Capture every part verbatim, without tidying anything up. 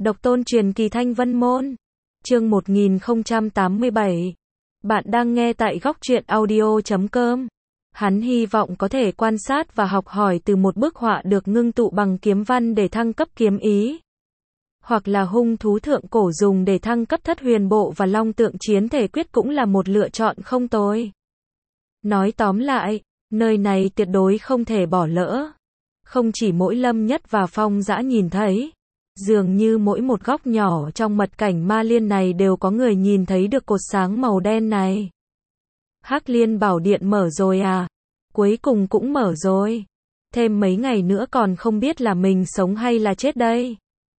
Độc tôn truyền kỳ Thanh Vân Môn. Chương một nghìn không trăm tám mươi bảy. Bạn đang nghe tại góc truyện audio chấm com. Hắn hy vọng có thể quan sát và học hỏi từ một bức họa được ngưng tụ bằng kiếm văn để thăng cấp kiếm ý. Hoặc là hung thú thượng cổ dùng để thăng cấp thất huyền bộ và long tượng chiến thể quyết cũng là một lựa chọn không tồi. Nói tóm lại, nơi này tuyệt đối không thể bỏ lỡ. Không chỉ mỗi Lâm Nhất và Phong Dã nhìn thấy, dường như mỗi một góc nhỏ trong mật cảnh ma liên này đều có người nhìn thấy được cột sáng màu đen này. Hắc Liên Bảo Điện mở rồi à? Cuối cùng cũng mở rồi. Thêm mấy ngày nữa còn không biết là mình sống hay là chết đây.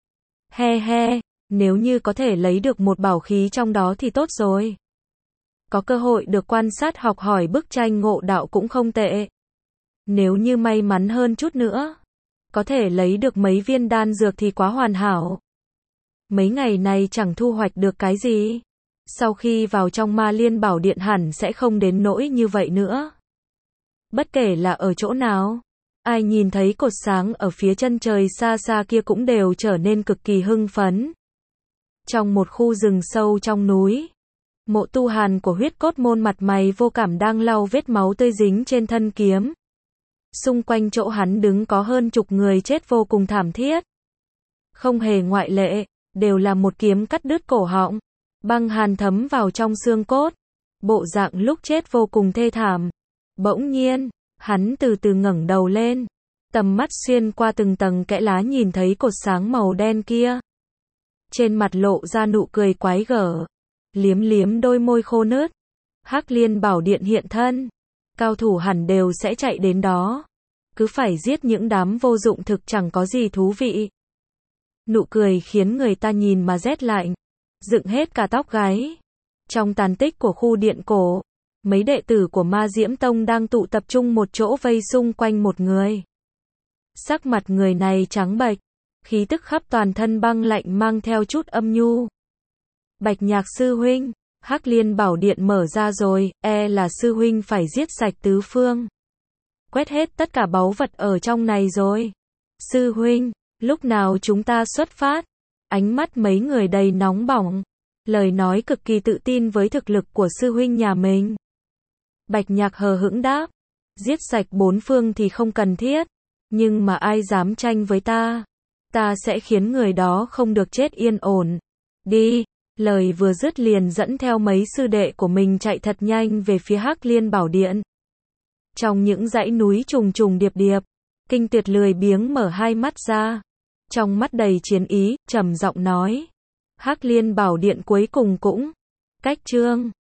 He he, nếu như có thể lấy được một bảo khí trong đó thì tốt rồi. Có cơ hội được quan sát học hỏi bức tranh ngộ đạo cũng không tệ. Nếu như may mắn hơn chút nữa, có thể lấy được mấy viên đan dược thì quá hoàn hảo. Mấy ngày này chẳng thu hoạch được cái gì. Sau khi vào trong Ma Liên Bảo Điện hẳn sẽ không đến nỗi như vậy nữa. Bất kể là ở chỗ nào, ai nhìn thấy cột sáng ở phía chân trời xa xa kia cũng đều trở nên cực kỳ hưng phấn. Trong một khu rừng sâu trong núi, Mộ Tu Hàn của Huyết Cốt Môn mặt mày vô cảm đang lau vết máu tươi dính trên thân kiếm. Xung quanh chỗ hắn đứng có hơn chục người chết vô cùng thảm thiết. Không hề ngoại lệ, đều là một kiếm cắt đứt cổ họng, băng hàn thấm vào trong xương cốt. Bộ dạng lúc chết vô cùng thê thảm. Bỗng nhiên, hắn từ từ ngẩng đầu lên, tầm mắt xuyên qua từng tầng kẽ lá nhìn thấy cột sáng màu đen kia. Trên mặt lộ ra nụ cười quái gở, liếm liếm đôi môi khô nứt. Hắc Liên Bảo Điện hiện thân, cao thủ hẳn đều sẽ chạy đến đó. Cứ phải giết những đám vô dụng thực chẳng có gì thú vị. Nụ cười khiến người ta nhìn mà rét lạnh, dựng hết cả tóc gáy. Trong tàn tích của khu điện cổ, mấy đệ tử của Ma Diễm Tông đang tụ tập trung một chỗ vây xung quanh một người. Sắc mặt người này trắng bệch, khí tức khắp toàn thân băng lạnh mang theo chút âm nhu. Bạch Nhạc sư huynh, Hắc Liên Bảo Điện mở ra rồi, e là sư huynh phải giết sạch tứ phương. Quét hết tất cả báu vật ở trong này rồi. Sư huynh, lúc nào chúng ta xuất phát? Ánh mắt mấy người đầy nóng bỏng, lời nói cực kỳ tự tin với thực lực của sư huynh nhà mình. Bạch Nhạc hờ hững đáp, giết sạch bốn phương thì không cần thiết, nhưng mà ai dám tranh với ta, ta sẽ khiến người đó không được chết yên ổn. Đi. Lời vừa dứt liền dẫn theo mấy sư đệ của mình chạy thật nhanh về phía Hắc Liên Bảo Điện. Trong những dãy núi trùng trùng điệp điệp, Kinh Tuyệt lười biếng mở hai mắt ra, trong mắt đầy chiến ý, trầm giọng nói: Hắc Liên Bảo Điện cuối cùng cũng cách chương.